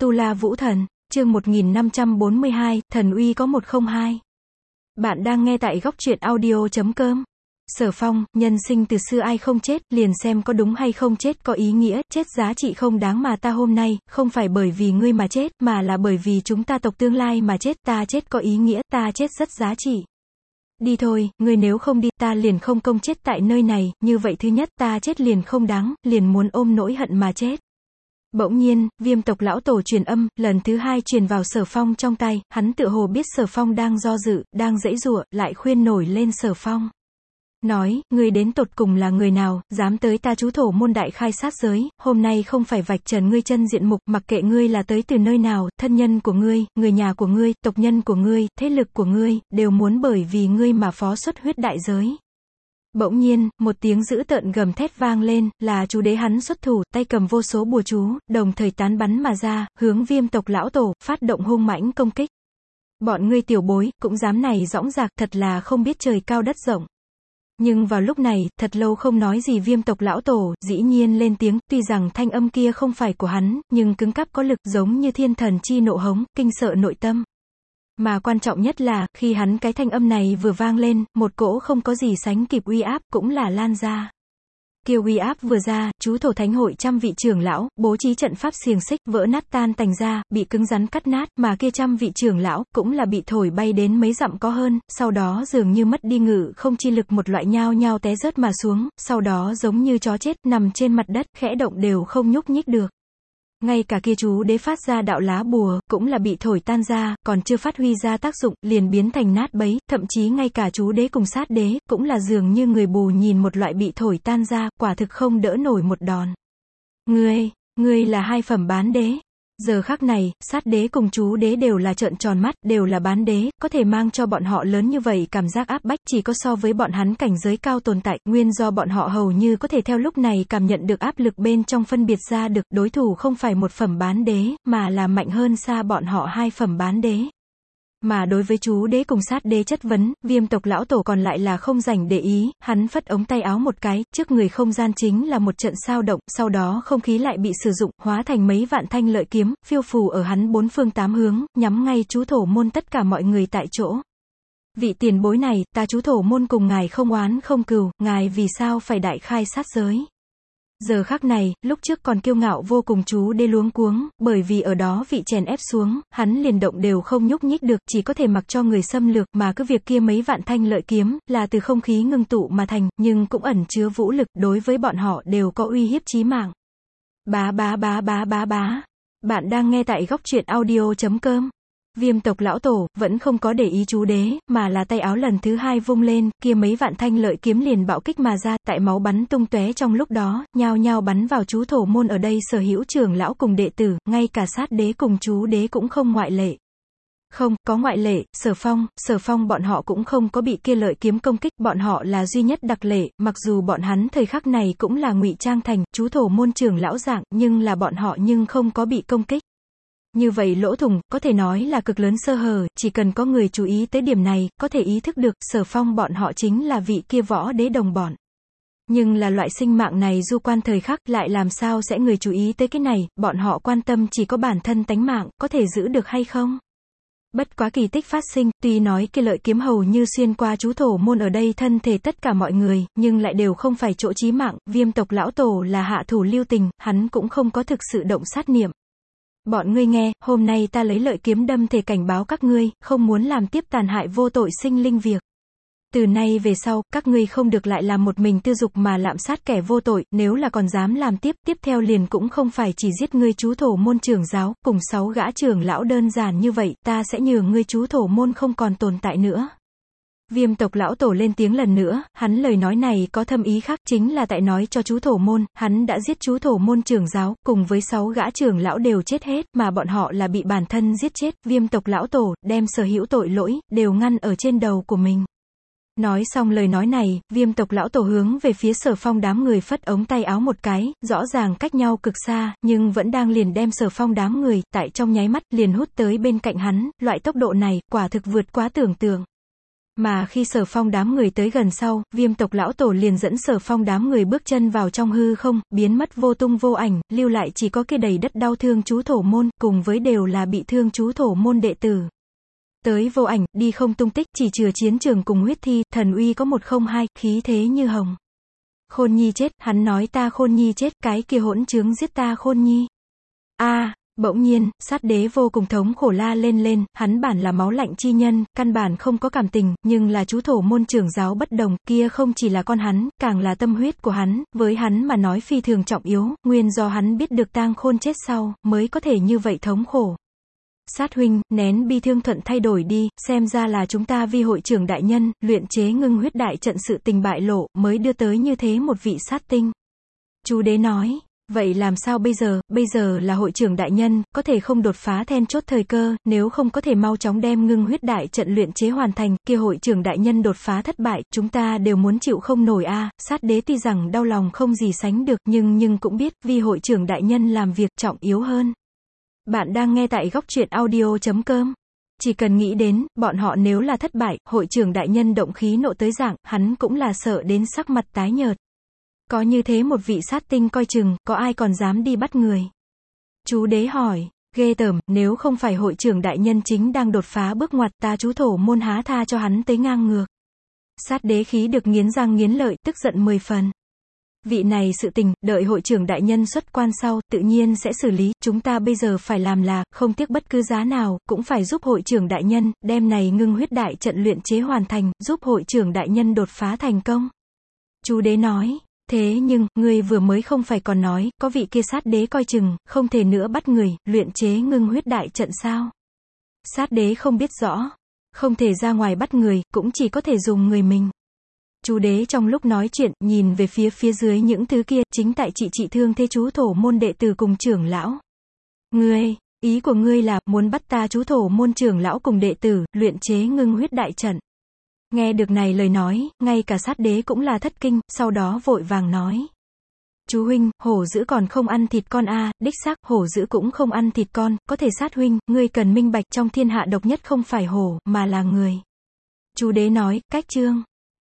Tu La Vũ Thần, chương 1542, thần uy có 102. Bạn đang nghe tại góc truyện audio.com. Sở Phong, nhân sinh từ xưa ai không chết, liền xem có đúng hay không chết có ý nghĩa, chết giá trị không đáng mà ta hôm nay, không phải bởi vì ngươi mà chết, mà là bởi vì chúng ta tộc tương lai mà chết, ta chết có ý nghĩa, ta chết rất giá trị. Đi thôi, ngươi nếu không đi, ta liền không công chết tại nơi này, như vậy thứ nhất, ta chết liền không đáng, liền muốn ôm nỗi hận mà chết. Bỗng nhiên, Viêm tộc lão tổ truyền âm, lần thứ hai truyền vào Sở Phong trong tay, hắn tựa hồ biết Sở Phong đang do dự, đang giãy giụa, lại khuyên nổi lên Sở Phong. Nói, ngươi đến tột cùng là người nào, dám tới ta Chú Thổ môn đại khai sát giới, hôm nay không phải vạch trần ngươi chân diện mục, mặc kệ ngươi là tới từ nơi nào, thân nhân của ngươi, người nhà của ngươi, tộc nhân của ngươi, thế lực của ngươi, đều muốn bởi vì ngươi mà phó xuất huyết đại giới. Bỗng nhiên, một tiếng dữ tợn gầm thét vang lên, là chú đế hắn xuất thủ, tay cầm vô số bùa chú, đồng thời tán bắn mà ra, hướng Viêm tộc lão tổ, phát động hung mãnh công kích. Bọn ngươi tiểu bối, cũng dám này dõng dạc, thật là không biết trời cao đất rộng. Nhưng vào lúc này, thật lâu không nói gì Viêm tộc lão tổ, dĩ nhiên lên tiếng, tuy rằng thanh âm kia không phải của hắn, nhưng cứng cáp có lực, giống như thiên thần chi nộ hống, kinh sợ nội tâm. Mà quan trọng nhất là, khi hắn cái thanh âm này vừa vang lên, một cỗ không có gì sánh kịp uy áp, cũng là lan ra. Kiều uy áp vừa ra, Chú Thổ Thánh hội trăm vị trưởng lão, bố trí trận pháp xiềng xích, vỡ nát tan tành ra, bị cứng rắn cắt nát, mà kia trăm vị trưởng lão, cũng là bị thổi bay đến mấy dặm có hơn, sau đó dường như mất đi ngự không chi lực một loại nhao nhao té rớt mà xuống, sau đó giống như chó chết, nằm trên mặt đất, khẽ động đều không nhúc nhích được. Ngay cả kia chú đế phát ra đạo lá bùa, cũng là bị thổi tan ra, còn chưa phát huy ra tác dụng, liền biến thành nát bấy, thậm chí ngay cả chú đế cùng sát đế, cũng là dường như người bù nhìn một loại bị thổi tan ra, quả thực không đỡ nổi một đòn. Ngươi là hai phẩm bán đế. Giờ khắc này, sát đế cùng chú đế đều là trợn tròn mắt, đều là bán đế, có thể mang cho bọn họ lớn như vậy cảm giác áp bách, chỉ có so với bọn hắn cảnh giới cao tồn tại, nguyên do bọn họ hầu như có thể theo lúc này cảm nhận được áp lực bên trong phân biệt ra được, đối thủ không phải một phẩm bán đế, mà là mạnh hơn xa bọn họ hai phẩm bán đế. Mà đối với chú đế cùng sát đế chất vấn, Viêm tộc lão tổ còn lại là không rảnh để ý, hắn phất ống tay áo một cái, trước người không gian chính là một trận sao động, sau đó không khí lại bị sử dụng, hóa thành mấy vạn thanh lợi kiếm, phiêu phù ở hắn bốn phương tám hướng, nhắm ngay Chú Thổ môn tất cả mọi người tại chỗ. Vị tiền bối này, ta Chú Thổ môn cùng ngài không oán không cừu, ngài vì sao phải đại khai sát giới? Giờ khắc này, lúc trước còn kiêu ngạo vô cùng chú đế luống cuống, bởi vì ở đó vị chèn ép xuống, hắn liền động đều không nhúc nhích được, chỉ có thể mặc cho người xâm lược, mà cứ việc kia mấy vạn thanh lợi kiếm, là từ không khí ngưng tụ mà thành, nhưng cũng ẩn chứa vũ lực, đối với bọn họ đều có uy hiếp chí mạng. Bá. Bạn đang nghe tại góc truyện audio.com. Viêm tộc lão tổ, vẫn không có để ý chú đế, mà là tay áo lần thứ hai vung lên, kia mấy vạn thanh lợi kiếm liền bạo kích mà ra, tại máu bắn tung tóe trong lúc đó, nhao nhao bắn vào Chú Thổ môn ở đây sở hữu trưởng lão cùng đệ tử, ngay cả sát đế cùng chú đế cũng không ngoại lệ. Không, có ngoại lệ, Sở Phong bọn họ cũng không có bị kia lợi kiếm công kích, bọn họ là duy nhất đặc lệ, mặc dù bọn hắn thời khắc này cũng là ngụy trang thành Chú Thổ môn trưởng lão dạng, nhưng là bọn họ nhưng không có bị công kích. Như vậy lỗ thủng, có thể nói là cực lớn sơ hở, chỉ cần có người chú ý tới điểm này, có thể ý thức được, Sở Phong bọn họ chính là vị kia võ đế đồng bọn. Nhưng là loại sinh mạng này du quan thời khắc, lại làm sao sẽ người chú ý tới cái này, bọn họ quan tâm chỉ có bản thân tánh mạng, có thể giữ được hay không? Bất quá kỳ tích phát sinh, tuy nói kia lợi kiếm hầu như xuyên qua Chú Thổ môn ở đây thân thể tất cả mọi người, nhưng lại đều không phải chỗ chí mạng, Viêm tộc lão tổ là hạ thủ lưu tình, hắn cũng không có thực sự động sát niệm. Bọn ngươi nghe, hôm nay ta lấy lợi kiếm đâm thể cảnh báo các ngươi, không muốn làm tiếp tàn hại vô tội sinh linh việc. Từ nay về sau, các ngươi không được lại làm một mình tư dục mà lạm sát kẻ vô tội, nếu là còn dám làm tiếp theo liền cũng không phải chỉ giết ngươi Chú Thổ môn trưởng giáo, cùng 6 gã trưởng lão đơn giản như vậy, ta sẽ nhường ngươi Chú Thổ môn không còn tồn tại nữa. Viêm tộc lão tổ lên tiếng lần nữa, hắn lời nói này có thâm ý khác, chính là tại nói cho Chú Thổ môn, hắn đã giết Chú Thổ môn trưởng giáo, cùng với 6 gã trưởng lão đều chết hết, mà bọn họ là bị bản thân giết chết, Viêm tộc lão tổ, đem sở hữu tội lỗi, đều ngăn ở trên đầu của mình. Nói xong lời nói này, Viêm tộc lão tổ hướng về phía Sở Phong đám người phất ống tay áo một cái, rõ ràng cách nhau cực xa, nhưng vẫn đang liền đem Sở Phong đám người, tại trong nháy mắt, liền hút tới bên cạnh hắn, loại tốc độ này, quả thực vượt quá tưởng tượng. Mà khi Sở Phong đám người tới gần sau, Viêm tộc lão tổ liền dẫn Sở Phong đám người bước chân vào trong hư không, biến mất vô tung vô ảnh, lưu lại chỉ có kia đầy đất đau thương chú thổ môn, cùng với đều là bị thương chú thổ môn đệ tử. Tới vô ảnh, đi không tung tích, chỉ chừa chiến trường cùng huyết thi, thần uy có 102, khí thế như hồng. Khôn Nhi chết, hắn nói ta Khôn Nhi chết, cái kia hỗn trướng giết ta Khôn Nhi. Bỗng nhiên, sát đế vô cùng thống khổ la lên, hắn bản là máu lạnh chi nhân, căn bản không có cảm tình, nhưng là chú thổ môn trưởng giáo bất đồng, kia không chỉ là con hắn, càng là tâm huyết của hắn, với hắn mà nói phi thường trọng yếu, nguyên do hắn biết được Tang Khôn chết sau, mới có thể như vậy thống khổ. Sát huynh, nén bi thương thuận thay đổi đi, xem ra là chúng ta vi hội trưởng đại nhân, luyện chế ngưng huyết đại trận sự tình bại lộ, mới đưa tới như thế một vị sát tinh. Chú đế nói. Vậy làm sao bây giờ là hội trưởng đại nhân, có thể không đột phá then chốt thời cơ, nếu không có thể mau chóng đem ngưng huyết đại trận luyện chế hoàn thành, kia hội trưởng đại nhân đột phá thất bại, chúng ta đều muốn chịu không nổi sát đế tuy rằng đau lòng không gì sánh được, nhưng cũng biết, vì hội trưởng đại nhân làm việc trọng yếu hơn. Bạn đang nghe tại góc truyện audio.com. Chỉ cần nghĩ đến, bọn họ nếu là thất bại, hội trưởng đại nhân động khí nộ tới dạng, hắn cũng là sợ đến sắc mặt tái nhợt. Có như thế một vị sát tinh coi chừng, có ai còn dám đi bắt người? Chú đế hỏi, ghê tởm, nếu không phải hội trưởng đại nhân chính đang đột phá bước ngoặt, ta chú thổ môn há tha cho hắn tới ngang ngược. Sát đế khí được nghiến răng nghiến lợi, tức giận 10 phần. Vị này sự tình, đợi hội trưởng đại nhân xuất quan sau, tự nhiên sẽ xử lý, chúng ta bây giờ phải làm là, không tiếc bất cứ giá nào, cũng phải giúp hội trưởng đại nhân, đem này ngưng huyết đại trận luyện chế hoàn thành, giúp hội trưởng đại nhân đột phá thành công. Chú đế nói. Thế nhưng, ngươi vừa mới không phải còn nói, có vị kia sát đế coi chừng, không thể nữa bắt người, luyện chế ngưng huyết đại trận sao? Sát đế không biết rõ, không thể ra ngoài bắt người, cũng chỉ có thể dùng người mình. Chú đế trong lúc nói chuyện, nhìn về phía dưới những thứ kia, chính tại trị thương thế chú thổ môn đệ tử cùng trưởng lão. Ý của ngươi là, muốn bắt ta chú thổ môn trưởng lão cùng đệ tử, luyện chế ngưng huyết đại trận. Nghe được này lời nói, ngay cả sát đế cũng là thất kinh, sau đó vội vàng nói. Chú huynh, hổ dữ còn không ăn thịt con đích xác, hổ dữ cũng không ăn thịt con, có thể sát huynh, ngươi cần minh bạch trong thiên hạ độc nhất không phải hổ, mà là người. Chú đế nói, cách chương.